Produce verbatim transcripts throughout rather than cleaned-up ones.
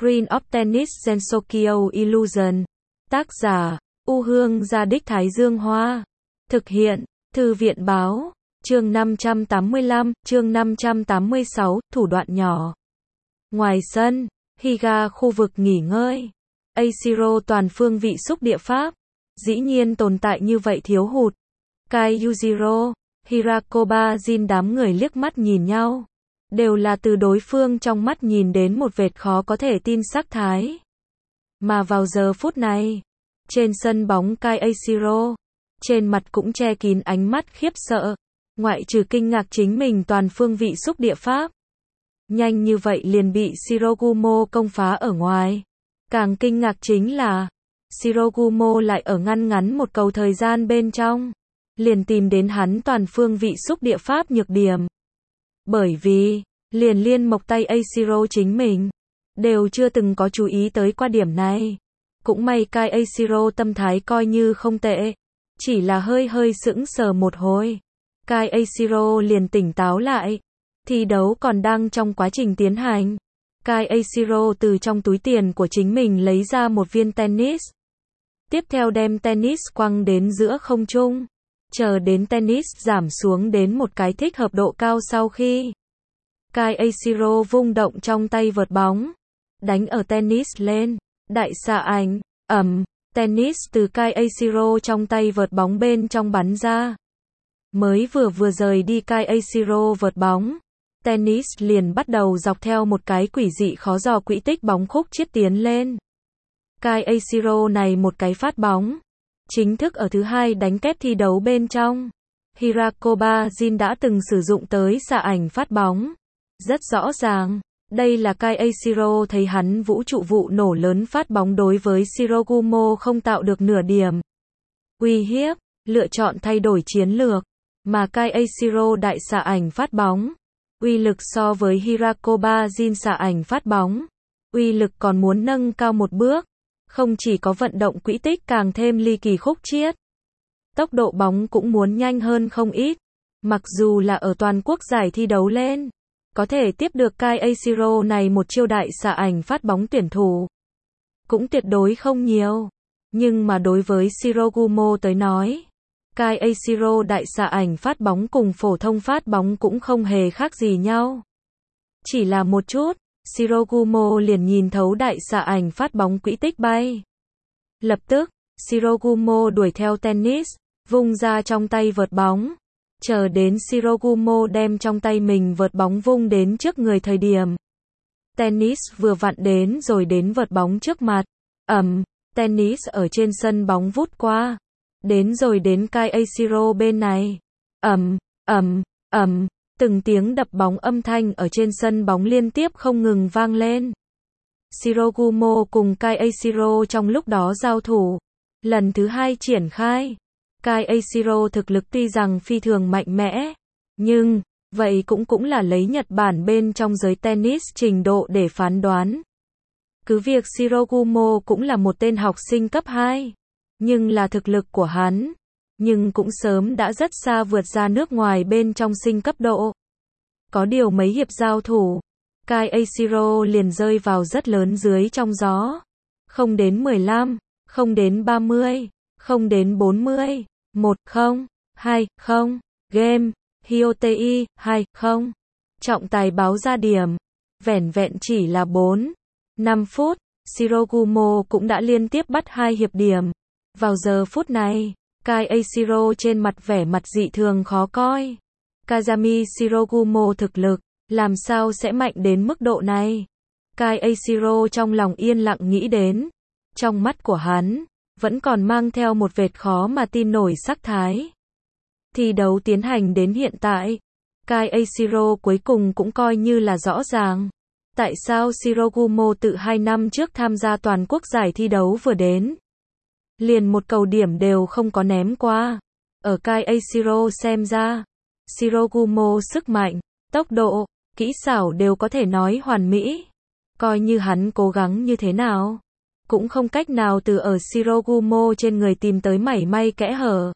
Green of Tennis Gensokyo Illusion. Tác giả, U Hương Gia Đích Thái Dương Hoa. Thực hiện, Thư viện Báo. Chương năm trăm tám mươi lăm, chương năm trăm tám mươi sáu, thủ đoạn nhỏ. Ngoài sân, Higa khu vực nghỉ ngơi. Eiichiro toàn phương vị xúc địa pháp. Dĩ nhiên tồn tại như vậy thiếu hụt. Kai Yujiro, Hirakoba Jin đám người liếc mắt nhìn nhau. Đều là từ đối phương trong mắt nhìn đến một vệt khó có thể tin sắc thái. Mà vào giờ phút này, trên sân bóng Kai Eiichiro, trên mặt cũng che kín ánh mắt khiếp sợ. Ngoại trừ kinh ngạc chính mình toàn phương vị xúc địa pháp. Nhanh như vậy liền bị Shirogumo công phá ở ngoài. Càng kinh ngạc chính là, Shirogumo lại ở ngăn ngắn một cầu thời gian bên trong. Liền tìm đến hắn toàn phương vị xúc địa pháp nhược điểm. Bởi vì, liền liên mộc tay Eiichiro chính mình, đều chưa từng có chú ý tới qua điểm này. Cũng may Kai Eiichiro tâm thái coi như không tệ. Chỉ là hơi hơi sững sờ một hồi. Kai Eiichiro liền tỉnh táo lại. Thi đấu còn đang trong quá trình tiến hành. Kai Eiichiro từ trong túi tiền của chính mình lấy ra một viên tennis. Tiếp theo đem tennis quăng đến giữa không trung. Chờ đến tennis giảm xuống đến một cái thích hợp độ cao sau khi. Kai Eiichiro vung động trong tay vợt bóng. Đánh ở tennis lên. Đại xạ ảnh, ầm, tennis từ Kai Eiichiro trong tay vợt bóng bên trong bắn ra. Mới vừa vừa rời đi Kai Eiichiro vợt bóng. Tennis liền bắt đầu dọc theo một cái quỷ dị khó dò quỹ tích bóng khúc chiết tiến lên. Kai Eiichiro này một cái phát bóng. Chính thức ở thứ hai đánh kép thi đấu bên trong. Hirakoba Jin đã từng sử dụng tới xạ ảnh phát bóng. Rất rõ ràng, đây là Kai Eiichiro thấy hắn vũ trụ vụ nổ lớn phát bóng đối với Shirogumo không tạo được nửa điểm uy hiếp, lựa chọn thay đổi chiến lược. Mà Kai Eiichiro đại xạ ảnh phát bóng. Uy lực so với Hirakoba Jin xạ ảnh phát bóng. Uy lực còn muốn nâng cao một bước. Không chỉ có vận động quỹ tích càng thêm ly kỳ khúc chiết. Tốc độ bóng cũng muốn nhanh hơn không ít. Mặc dù là ở toàn quốc giải thi đấu lên. Có thể tiếp được Kai Eiichiro này một chiêu đại xạ ảnh phát bóng tuyển thủ. Cũng tuyệt đối không nhiều. Nhưng mà đối với Shirogumo tới nói. Kai Eiichiro đại xạ ảnh phát bóng cùng phổ thông phát bóng cũng không hề khác gì nhau. Chỉ là một chút, Shirogumo liền nhìn thấu đại xạ ảnh phát bóng quỹ tích bay. Lập tức, Shirogumo đuổi theo tennis, vung ra trong tay vợt bóng. Chờ đến Shirogumo đem trong tay mình vợt bóng vung đến trước người thời điểm. Tennis vừa vặn đến rồi đến vợt bóng trước mặt. Ầm, tennis ở trên sân bóng vút qua. Đến rồi đến Kai Eiichiro bên này. Ầm, ầm, ầm, từng tiếng đập bóng âm thanh ở trên sân bóng liên tiếp không ngừng vang lên. Shirogumo cùng Kai Eiichiro trong lúc đó giao thủ. Lần thứ hai triển khai. Kai Eiichiro thực lực tuy rằng phi thường mạnh mẽ. Nhưng, vậy cũng cũng là lấy Nhật Bản bên trong giới tennis trình độ để phán đoán. Cứ việc Shirogumo cũng là một tên học sinh cấp hai. Nhưng là thực lực của hắn. Nhưng cũng sớm đã rất xa vượt ra nước ngoài bên trong sinh cấp độ. Có điều mấy hiệp giao thủ. Kai Eiichiro liền rơi vào rất lớn dưới trong gió. Không đến mười lăm, không đến ba mươi, không đến bốn mươi. một không, hai không, game, Hyotei, hai không. Trọng tài báo ra điểm. Vẻn vẹn chỉ là bốn, năm phút, Shirogumo cũng đã liên tiếp bắt hai hiệp điểm. Vào giờ phút này, Kai Eiichiro trên mặt vẻ mặt dị thường khó coi. Kazami Shirogumo thực lực, làm sao sẽ mạnh đến mức độ này? Kai Eiichiro trong lòng yên lặng nghĩ đến. Trong mắt của hắn, vẫn còn mang theo một vệt khó mà tin nổi sắc thái. Thi đấu tiến hành đến hiện tại, Kai Eiichiro cuối cùng cũng coi như là rõ ràng. Tại sao Shirogumo tự hai năm trước tham gia toàn quốc giải thi đấu vừa đến. Liền một cầu điểm đều không có ném qua. Ở Kai Eiichiro xem ra, Shirogumo sức mạnh, tốc độ, kỹ xảo đều có thể nói hoàn mỹ. Coi như hắn cố gắng như thế nào. Cũng không cách nào từ ở Shirogumo trên người tìm tới mảy may kẽ hở.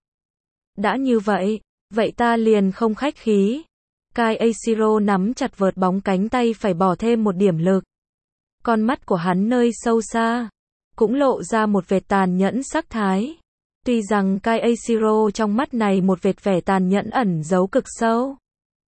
Đã như vậy, vậy ta liền không khách khí. Kai Eiichiro nắm chặt vợt bóng cánh tay phải bỏ thêm một điểm lực. Con mắt của hắn nơi sâu xa cũng lộ ra một vệt tàn nhẫn sắc thái. Tuy rằng Kai Eiichiro trong mắt này một vệt vẻ tàn nhẫn ẩn giấu cực sâu.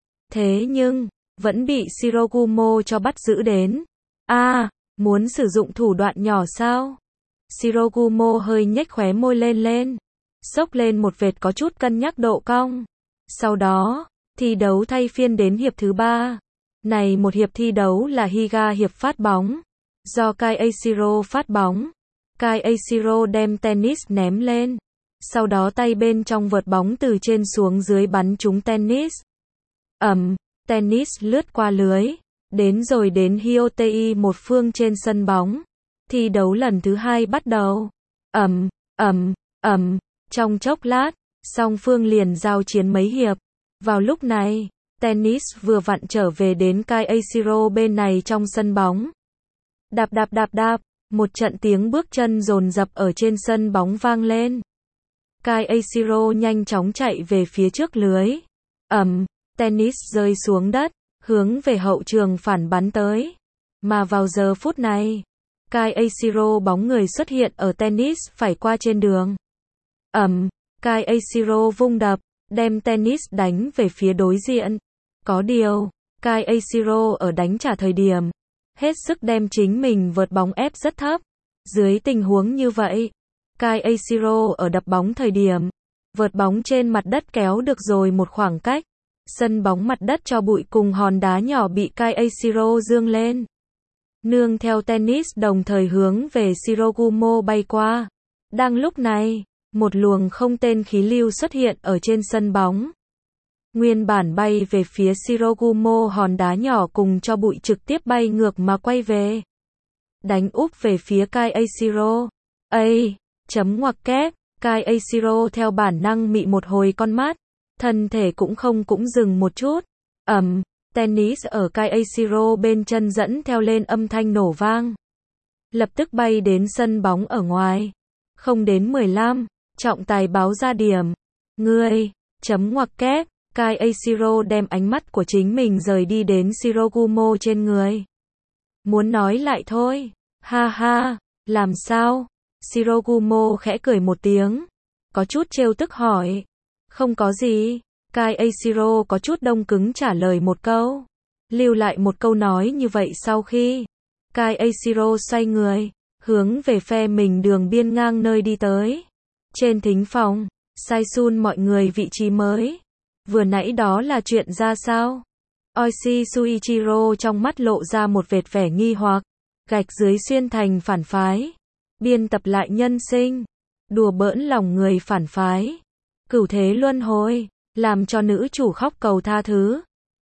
Thế nhưng, vẫn bị Shirogumo cho bắt giữ đến. A, à, muốn sử dụng thủ đoạn nhỏ sao? Shirogumo hơi nhếch khóe môi lên lên. Xốc lên một vệt có chút cân nhắc độ cong. Sau đó, thi đấu thay phiên đến hiệp thứ ba. Này một hiệp thi đấu là Higa hiệp phát bóng. Do Kai Eiichiro phát bóng. Kai Eiichiro đem tennis ném lên. Sau đó tay bên trong vợt bóng từ trên xuống dưới bắn trúng tennis. Ầm, tennis lướt qua lưới. Đến rồi đến Hyotei một phương trên sân bóng. Thi đấu lần thứ hai bắt đầu. Ầm, ầm, ầm, trong chốc lát, song phương liền giao chiến mấy hiệp. Vào lúc này, tennis vừa vặn trở về đến Kai Eiichiro bên này trong sân bóng. Đạp đạp đạp đạp, một trận tiếng bước chân dồn dập ở trên sân bóng vang lên. Kai Eiichiro nhanh chóng chạy về phía trước lưới. Ầm, tennis rơi xuống đất, hướng về hậu trường phản bắn tới. Mà vào giờ phút này, Kai Eiichiro bóng người xuất hiện ở tennis phải qua trên đường. Ầm, Kai Eiichiro vung đập, đem tennis đánh về phía đối diện. Có điều, Kai Eiichiro ở đánh trả thời điểm, hết sức đem chính mình vợt bóng ép rất thấp. Dưới tình huống như vậy, Kai Eiichiro ở đập bóng thời điểm, vợt bóng trên mặt đất kéo được rồi một khoảng cách. Sân bóng mặt đất cho bụi cùng hòn đá nhỏ bị Kai Eiichiro dương lên. Nương theo tennis đồng thời hướng về Shirogumo bay qua. Đang lúc này, một luồng không tên khí lưu xuất hiện ở trên sân bóng. Nguyên bản bay về phía Shirogumo hòn đá nhỏ cùng cho bụi trực tiếp bay ngược mà quay về. Đánh úp về phía Kai Eiichiro. Ây, chấm ngoặc kép, Kai Eiichiro theo bản năng mị một hồi con mắt. Thân thể cũng không cũng dừng một chút. Ầm, tennis ở Kai Eiichiro bên chân dẫn theo lên âm thanh nổ vang. Lập tức bay đến sân bóng ở ngoài. Không đến mười lăm, trọng tài báo ra điểm. Ngươi, chấm ngoặc kép, Kai Eiichiro đem ánh mắt của chính mình rời đi đến Shirogumo trên người. Muốn nói lại thôi. Ha ha, làm sao? Shirogumo khẽ cười một tiếng. Có chút trêu tức hỏi. Không có gì. Kai Eiichiro có chút đông cứng trả lời một câu. Lưu lại một câu nói như vậy sau khi Kai Eiichiro xoay người, hướng về phe mình đường biên ngang nơi đi tới. Trên thính phòng, Saisun mọi người vị trí mới. Vừa nãy đó là chuyện ra sao? Oishi Suichiro trong mắt lộ ra một vệt vẻ nghi hoặc. Gạch dưới xuyên thành phản phái. Biên tập lại nhân sinh. Đùa bỡn lòng người phản phái. Cửu thế luân hồi. Làm cho nữ chủ khóc cầu tha thứ.